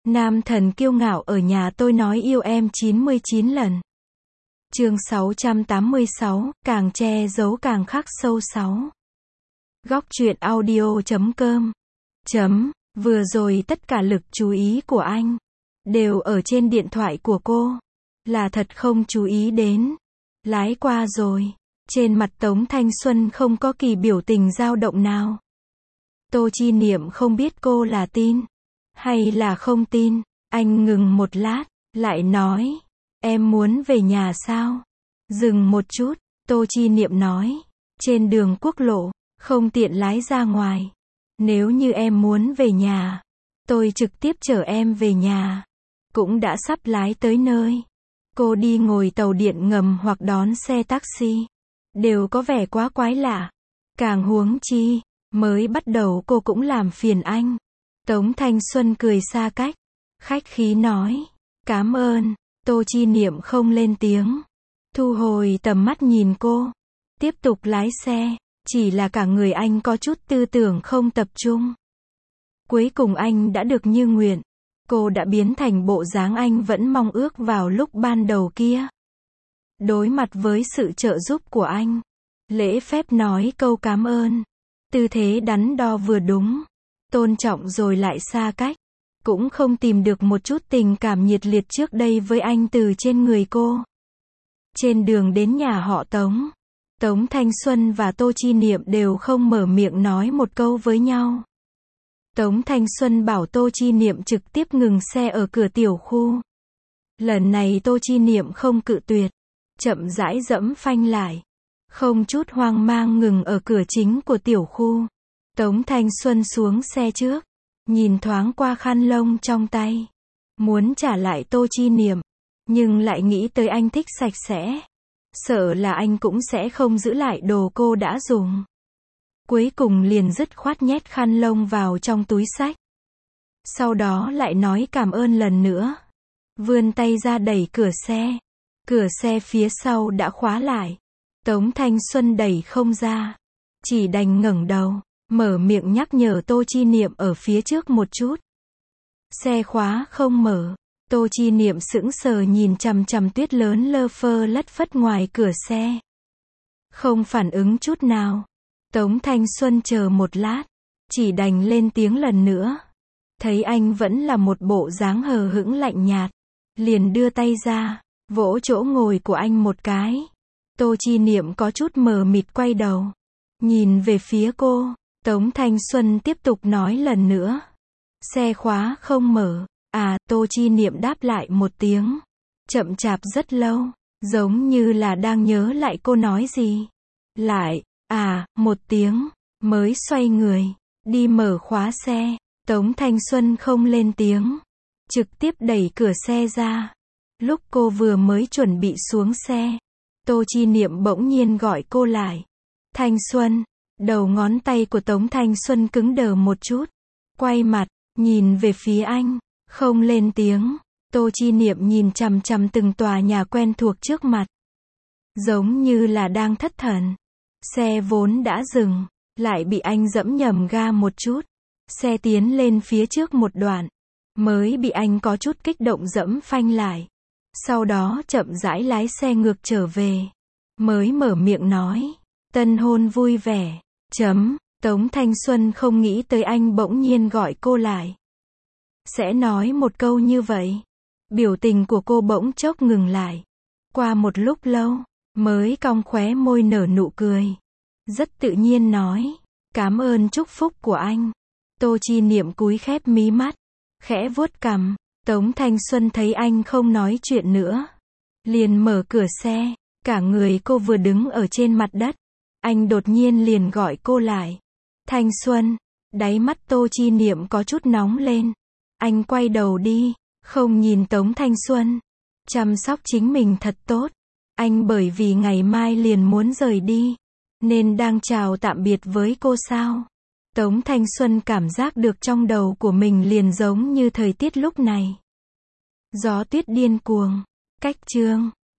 Nam thần kiêu ngạo ở nhà tôi nói yêu em 99 lần. Chương 686, càng che giấu càng khắc sâu 6. Góc truyện audio.com. Vừa rồi tất cả lực chú ý của anh đều ở trên điện thoại của cô. Là thật không chú ý đến. Lái qua rồi. Trên mặt Tống Thanh Xuân không có kỳ biểu tình dao động nào. Tô Chi Niệm không biết cô là tin hay là không tin. Anh ngừng một lát, lại nói, em muốn về nhà sao? Dừng một chút, Tô Chi Niệm nói, trên đường quốc lộ, không tiện lái ra ngoài. Nếu như em muốn về nhà, tôi trực tiếp chở em về nhà. Cũng đã sắp lái tới nơi. Cô đi ngồi tàu điện ngầm hoặc đón xe taxi, đều có vẻ quá quái lạ. Càng huống chi, mới bắt đầu cô cũng làm phiền anh. Tống Thanh Xuân cười xa cách, khách khí nói, cảm ơn. Tô Chi Niệm không lên tiếng, thu hồi tầm mắt nhìn cô, tiếp tục lái xe. Chỉ là cả người anh có chút tư tưởng không tập trung. Cuối cùng anh đã được như nguyện. Cô đã biến thành bộ dáng anh vẫn mong ước vào lúc ban đầu kia. Đối mặt với sự trợ giúp của anh, lễ phép nói câu cảm ơn. Tư thế đắn đo vừa đúng, tôn trọng rồi lại xa cách. Cũng không tìm được một chút tình cảm nhiệt liệt trước đây với anh từ trên người cô. Trên đường đến nhà họ Tống, Tống Thanh Xuân và Tô Chi Niệm đều không mở miệng nói một câu với nhau. Tống Thanh Xuân bảo Tô Chi Niệm trực tiếp ngừng xe ở cửa tiểu khu. Lần này Tô Chi Niệm không cự tuyệt, chậm rãi dẫm phanh lại, không chút hoang mang ngừng ở cửa chính của tiểu khu. Tống Thanh Xuân xuống xe trước, nhìn thoáng qua khăn lông trong tay, muốn trả lại Tô Chi Niệm, nhưng lại nghĩ tới anh thích sạch sẽ, sợ là anh cũng sẽ không giữ lại đồ cô đã dùng. Cuối cùng liền dứt khoát nhét khăn lông vào trong túi xách. Sau đó lại nói cảm ơn lần nữa. Vươn tay ra đẩy cửa xe. Cửa xe phía sau đã khóa lại. Tống Thanh Xuân đẩy không ra. Chỉ đành ngẩng đầu, mở miệng nhắc nhở Tô Chi Niệm ở phía trước một chút. Xe khóa không mở. Tô Chi Niệm sững sờ nhìn chằm chằm tuyết lớn lơ phơ lất phất ngoài cửa xe. Không phản ứng chút nào. Tống Thanh Xuân chờ một lát, chỉ đành lên tiếng lần nữa. Thấy anh vẫn là một bộ dáng hờ hững lạnh nhạt, liền đưa tay ra, vỗ chỗ ngồi của anh một cái. Tô Chi Niệm có chút mờ mịt quay đầu, nhìn về phía cô. Tống Thanh Xuân tiếp tục nói lần nữa. Xe khóa không mở. Tô Chi Niệm đáp lại một tiếng. Chậm chạp rất lâu, giống như là đang nhớ lại cô nói gì. Lại, một tiếng, mới xoay người, đi mở khóa xe. Tống Thanh Xuân không lên tiếng, trực tiếp đẩy cửa xe ra. Lúc cô vừa mới chuẩn bị xuống xe, Tô Chi Niệm bỗng nhiên gọi cô lại. Thanh Xuân, đầu ngón tay của Tống Thanh Xuân cứng đờ một chút. Quay mặt, nhìn về phía anh, không lên tiếng. Tô Chi Niệm nhìn chằm chằm từng tòa nhà quen thuộc trước mặt, giống như là đang thất thần. Xe vốn đã dừng, lại bị anh dẫm nhầm ga một chút. Xe tiến lên phía trước một đoạn, mới bị anh có chút kích động dẫm phanh lại. Sau đó chậm rãi lái xe ngược trở về. Mới mở miệng nói, tân hôn vui vẻ. Tống Thanh Xuân không nghĩ tới anh bỗng nhiên gọi cô lại. Sẽ nói một câu như vậy. Biểu tình của cô bỗng chốc ngừng lại. Qua một lúc lâu, mới cong khóe môi nở nụ cười. Rất tự nhiên nói, cảm ơn chúc phúc của anh. Tô Chi Niệm cúi khép mí mắt, khẽ vuốt cằm. Tống Thanh Xuân thấy anh không nói chuyện nữa, liền mở cửa xe. Cả người cô vừa đứng ở trên mặt đất, anh đột nhiên liền gọi cô lại. Thanh Xuân, đáy mắt Tô Chi Niệm có chút nóng lên. Anh quay đầu đi, không nhìn Tống Thanh Xuân. Chăm sóc chính mình thật tốt. Anh bởi vì ngày mai liền muốn rời đi, nên đang chào tạm biệt với cô sao? Tống Thanh Xuân cảm giác được trong đầu của mình liền giống như thời tiết lúc này. Gió tuyết điên cuồng. Cách chương